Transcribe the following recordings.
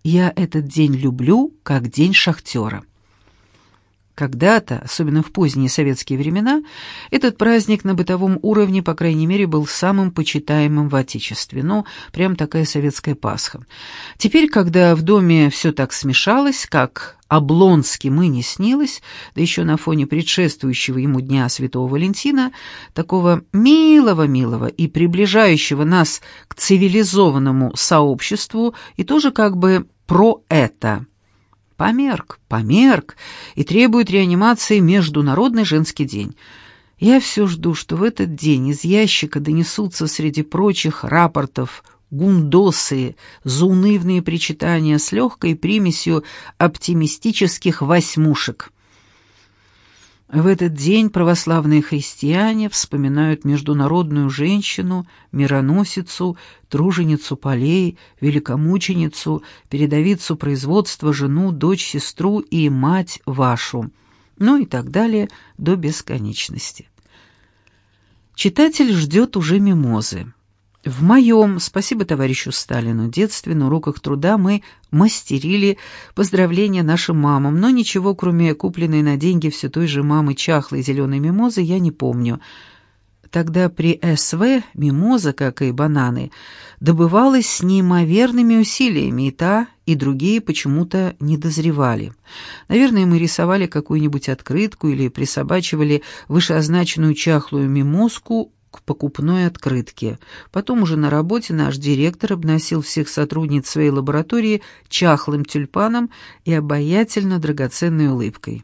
Я этот день люблю, как день шахтера. Когда-то, особенно в поздние советские времена, этот праздник на бытовом уровне, по крайней мере, был самым почитаемым в Отечестве. Ну, прям такая советская Пасха. Теперь, когда в доме все так смешалось, как Облонским и не снилось, да еще на фоне предшествующего ему Дня Святого Валентина, такого милого-милого и приближающего нас к цивилизованному сообществу, и тоже как бы про это – померк и требует реанимации Международный женский день. Я все жду, что в этот день из ящика донесутся среди прочих рапортов гундосы, заунывные причитания с легкой примесью оптимистических восьмушек. В этот день православные христиане вспоминают международную женщину, мироносицу, труженицу полей, великомученицу, передовицу производства, жену, дочь, сестру и мать вашу, ну и так далее до бесконечности. Читатель ждет уже мимозы. В моем, спасибо товарищу Сталину, детстве на уроках труда мы мастерили поздравления нашим мамам, но ничего, кроме купленной на деньги все той же мамы чахлой зеленой мимозы, я не помню. Тогда при СВ мимоза, как и бананы, добывалась с неимоверными усилиями, и та, и другие почему-то не дозревали. Наверное, мы рисовали какую-нибудь открытку или присобачивали вышеозначенную чахлую мимозку к покупной открытке. Потом уже на работе наш директор обносил всех сотрудниц своей лаборатории чахлым тюльпаном и обаятельно драгоценной улыбкой.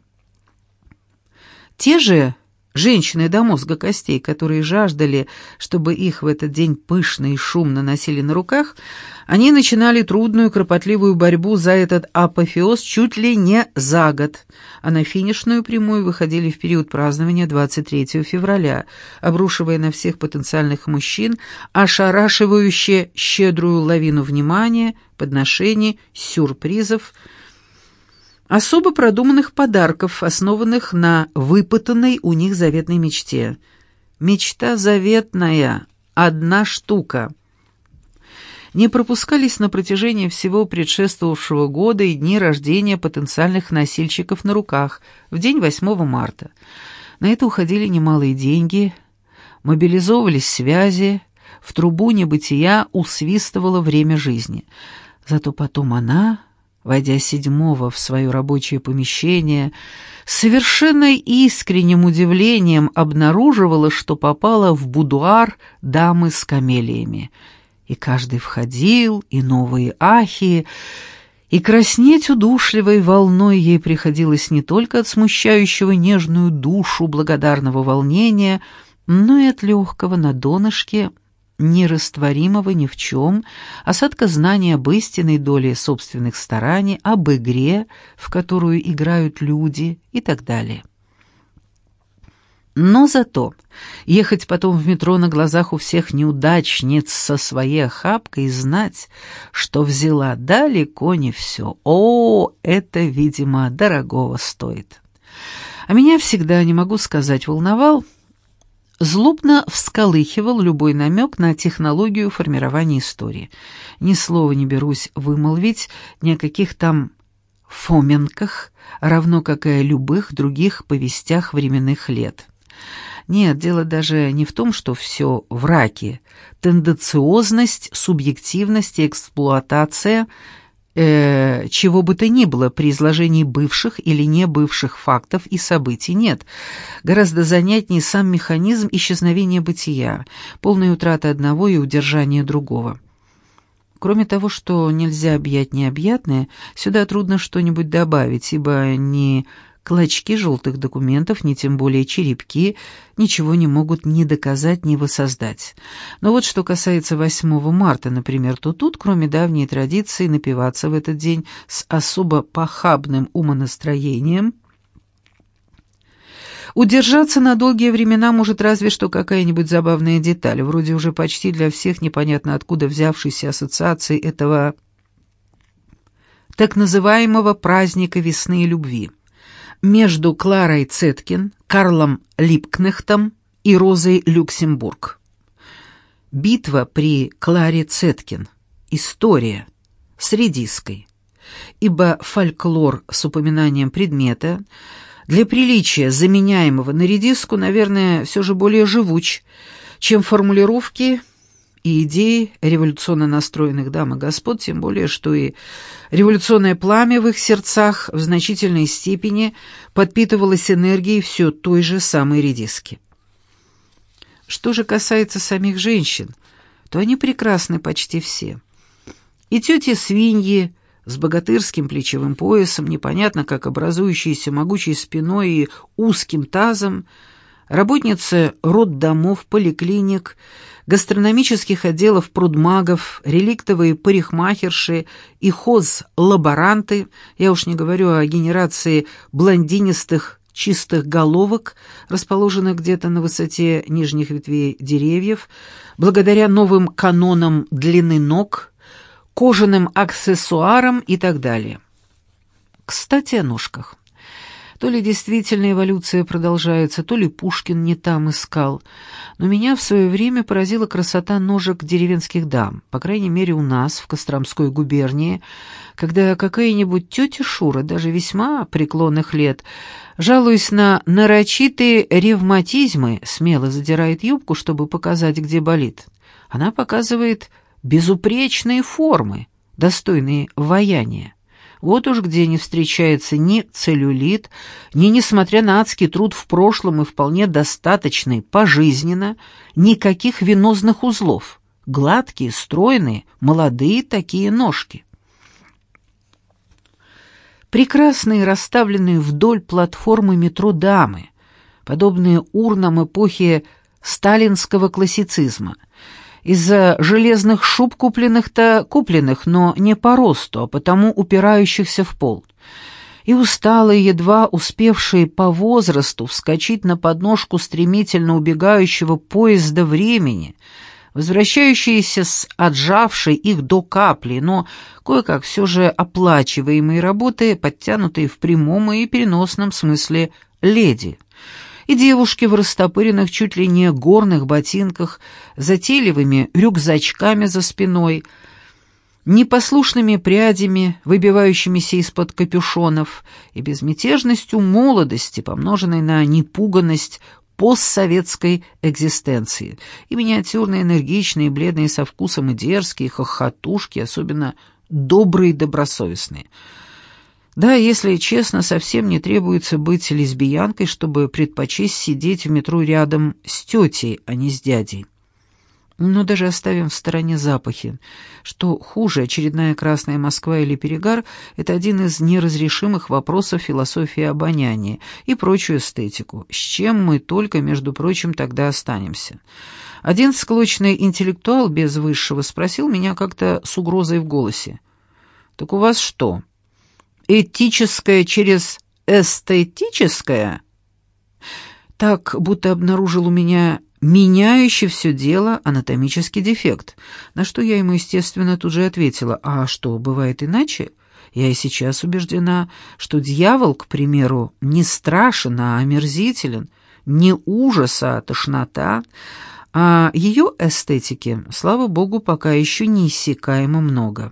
Те же женщины до мозга костей, которые жаждали, чтобы их в этот день пышно и шумно носили на руках, они начинали трудную кропотливую борьбу за этот апофеоз чуть ли не за год, а на финишную прямую выходили в период празднования 23 февраля, обрушивая на всех потенциальных мужчин ошарашивающе щедрую лавину внимания, подношений, сюрпризов, особо продуманных подарков, основанных на выпытанной у них заветной мечте. Мечта заветная, одна штука. Не пропускались на протяжении всего предшествовавшего года и дни рождения потенциальных носильщиков на руках в день 8 марта. На это уходили немалые деньги, мобилизовывались связи, в трубу небытия усвистывало время жизни. Зато потом она, войдя 7-го в свое рабочее помещение, с совершенно искренним удивлением обнаруживала, что попала в будуар дамы с камелиями. И каждый входил, и новые ахи, и краснеть удушливой волной ей приходилось не только от смущающего нежную душу благодарного волнения, но и от легкого на донышке, нерастворимого ни в чем, осадка знания об истинной доле собственных стараний, об игре, в которую играют люди и так далее. Но зато ехать потом в метро на глазах у всех неудачниц со своей охапкой и знать, что взяла далеко не все. О, это, видимо, дорогого стоит. А меня всегда, не могу сказать, волновал, злобно всколыхивал любой намек на технологию формирования истории. Ни слова не берусь вымолвить ни о каких там Фоменках, равно как и о любых других повестях временных лет. Нет, дело даже не в том, что все в раке. Тенденциозность, субъективность и эксплуатация чего бы то ни было при изложении бывших или не бывших фактов и событий нет. Гораздо занятнее сам механизм исчезновения бытия, полная утрата одного и удержание другого. Кроме того, что нельзя объять необъятное, сюда трудно что-нибудь добавить, ибо ни клочки желтых документов, ни тем более черепки, ничего не могут ни доказать, ни воссоздать. Но вот что касается 8 марта, например, то тут, кроме давней традиции напиваться в этот день с особо похабным умонастроением, удержаться на долгие времена может разве что какая-нибудь забавная деталь, вроде уже почти для всех непонятно откуда взявшейся ассоциации этого так называемого праздника весны и любви между Кларой Цеткин, Карлом Липкнехтом и Розой Люксембург. Битва при Кларе Цеткин. История. С редиской. ибо фольклор с упоминанием предмета, для приличия заменяемого на редиску, наверное, все же более живуч, чем формулировки и идеи революционно настроенных дам и господ, тем более, что и революционное пламя в их сердцах в значительной степени подпитывалось энергией все той же самой редиски. Что же касается самих женщин, то они прекрасны почти все. И тети-свиньи с богатырским плечевым поясом, непонятно как образующиеся могучей спиной и узким тазом, работницы роддомов, поликлиник, гастрономических отделов прудмагов, реликтовые парикмахерши и хозлаборанты, я уж не говорю о генерации блондинистых чистых головок, расположенных где-то на высоте нижних ветвей деревьев, благодаря новым канонам длины ног, кожаным аксессуарам и так далее. Кстати, о ножках. То ли действительно эволюция продолжается, то ли Пушкин не там искал, но меня в свое время поразила красота ножек деревенских дам, по крайней мере у нас, в Костромской губернии, когда какая-нибудь тетя Шура, даже весьма преклонных лет, жалуясь на нарочитые ревматизмы, смело задирает юбку, чтобы показать, где болит. Она показывает безупречные формы, достойные ваяния. Вот уж где не встречается ни целлюлит, ни, несмотря на адский труд в прошлом и вполне достаточный пожизненно, никаких венозных узлов. Гладкие, стройные, молодые такие ножки. Прекрасные, расставленные вдоль платформы метро дамы, подобные урнам эпохи сталинского классицизма. Из-за железных шуб купленных, но не по росту, а потому упирающихся в пол. И усталые, едва успевшие по возрасту вскочить на подножку стремительно убегающего поезда времени, возвращающиеся с отжавшей их до капли, но кое-как все же оплачиваемые работы, подтянутые в прямом и переносном смысле леди. И девушки в растопыренных чуть ли не горных ботинках, затейливыми рюкзачками за спиной, непослушными прядями, выбивающимися из-под капюшонов, и безмятежностью молодости, помноженной на непуганность постсоветской экзистенции, и миниатюрные, энергичные, бледные со вкусом и дерзкие, хохотушки, особенно добрые и добросовестные. Да, если честно, совсем не требуется быть лесбиянкой, чтобы предпочесть сидеть в метро рядом с тетей, а не с дядей. Но даже оставим в стороне запахи. Что хуже, очередная красная Москва или перегар — это один из неразрешимых вопросов философии обоняния и прочую эстетику, с чем мы только, между прочим, тогда останемся. Один склочный интеллектуал без высшего спросил меня как-то с угрозой в голосе: «Так у вас что, этическое через эстетическое?» Так, будто обнаружил у меня меняющий все дело анатомический дефект, на что я ему, естественно, тут же ответила: «А что, бывает иначе? Я и сейчас убеждена, что дьявол, к примеру, не страшен, а омерзителен, не ужас, а тошнота, а ее эстетики, слава богу, пока еще неиссякаемо много».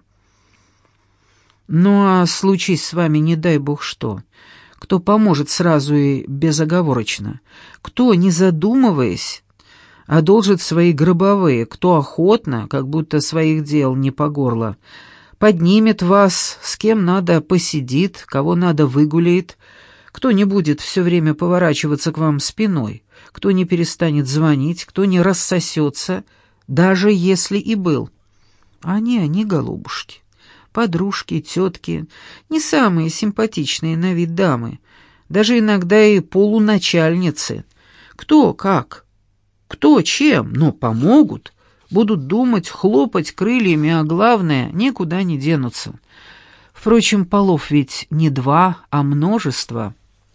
Ну а случись с вами, не дай бог что, кто поможет сразу и безоговорочно, кто, не задумываясь, одолжит свои гробовые, кто охотно, как будто своих дел не по горло, поднимет вас, с кем надо посидит, кого надо выгуляет, кто не будет все время поворачиваться к вам спиной, кто не перестанет звонить, кто не рассосется, даже если и был. Они, голубушки, подружки, тетки, не самые симпатичные на вид дамы, даже иногда и полуначальницы. Кто как, кто чем, но помогут, будут думать, хлопать крыльями, а главное, никуда не денутся. Впрочем, полов ведь не два, а множество.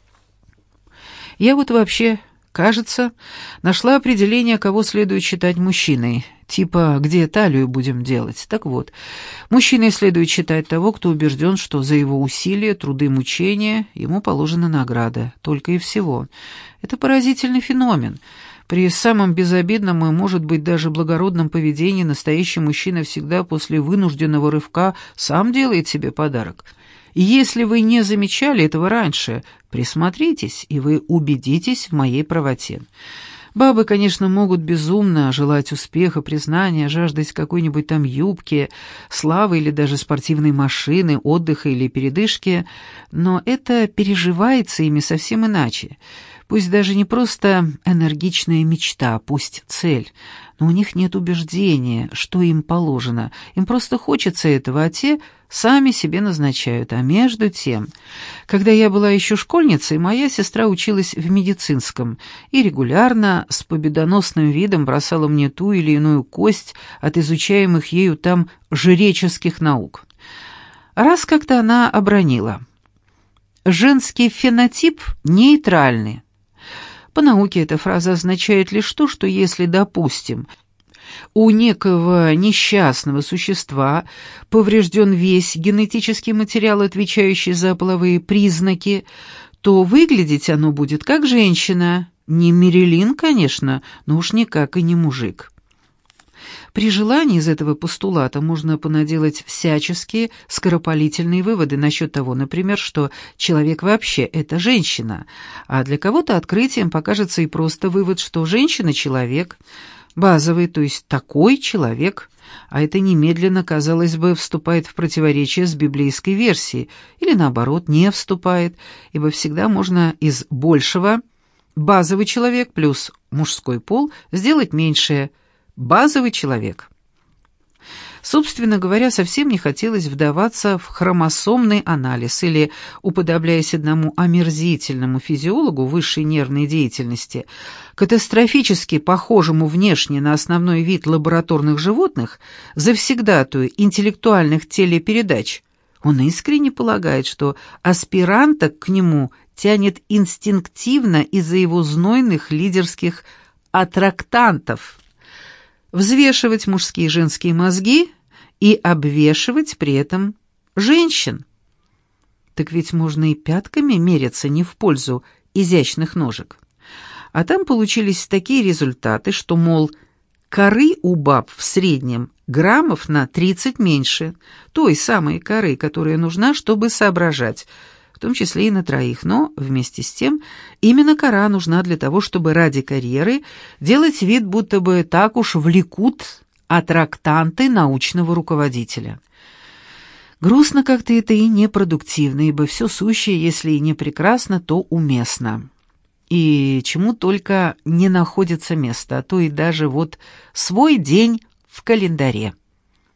Я вот вообще, кажется, нашла определение, кого следует считать мужчиной. Типа, где талию будем делать. Так вот, мужчиной следует считать того, кто убежден, что за его усилия, труды, мучения ему положена награда. Только и всего. Это поразительный феномен. При самом безобидном и, может быть, даже благородном поведении настоящий мужчина всегда после вынужденного рывка сам делает себе подарок. И если вы не замечали этого раньше, присмотритесь, и вы убедитесь в моей правоте. Бабы, конечно, могут безумно желать успеха, признания, жаждать какой-нибудь там юбки, славы или даже спортивной машины, отдыха или передышки, но это переживается ими совсем иначе. Пусть даже не просто энергичная мечта, пусть цель, но у них нет убеждения, что им положено. Им просто хочется этого, а те сами себе назначают. А между тем, когда я была еще школьницей, моя сестра училась в медицинском и регулярно с победоносным видом бросала мне ту или иную кость от изучаемых ею там жреческих наук. Раз как-то она обронила: «Женский фенотип нейтральный». По науке эта фраза означает лишь то, что если, допустим, у некого несчастного существа поврежден весь генетический материал, отвечающий за половые признаки, то выглядеть оно будет как женщина. Не Мерилин, конечно, но уж никак и не мужик. При желании из этого постулата можно понаделать всяческие скоропалительные выводы насчет того, например, что человек вообще — это женщина, а для кого-то открытием покажется и просто вывод, что женщина — человек, базовый, то есть такой человек, а это немедленно, казалось бы, вступает в противоречие с библейской версией, или наоборот, не вступает, ибо всегда можно из большего базовый человек плюс мужской пол сделать меньшее базовый человек. Собственно говоря, совсем не хотелось вдаваться в хромосомный анализ или, уподобляясь одному омерзительному физиологу высшей нервной деятельности, катастрофически похожему внешне на основной вид лабораторных животных, завсегдатую интеллектуальных телепередач. Он искренне полагает, что аспиранток к нему тянет инстинктивно из-за его знойных лидерских аттрактантов. Взвешивать мужские и женские мозги и обвешивать при этом женщин. Так ведь можно и пятками меряться не в пользу изящных ножек. А там получились такие результаты, что, мол, коры у баб в среднем граммов на 30 меньше, той самой коры, которая нужна, чтобы соображать, в том числе и на троих, но вместе с тем именно кора нужна для того, чтобы ради карьеры делать вид, будто бы так уж влекут аттрактанты научного руководителя. Грустно как-то это и непродуктивно, ибо все сущее, если и не прекрасно, то уместно. И чему только не находится место, а то и даже вот свой день в календаре.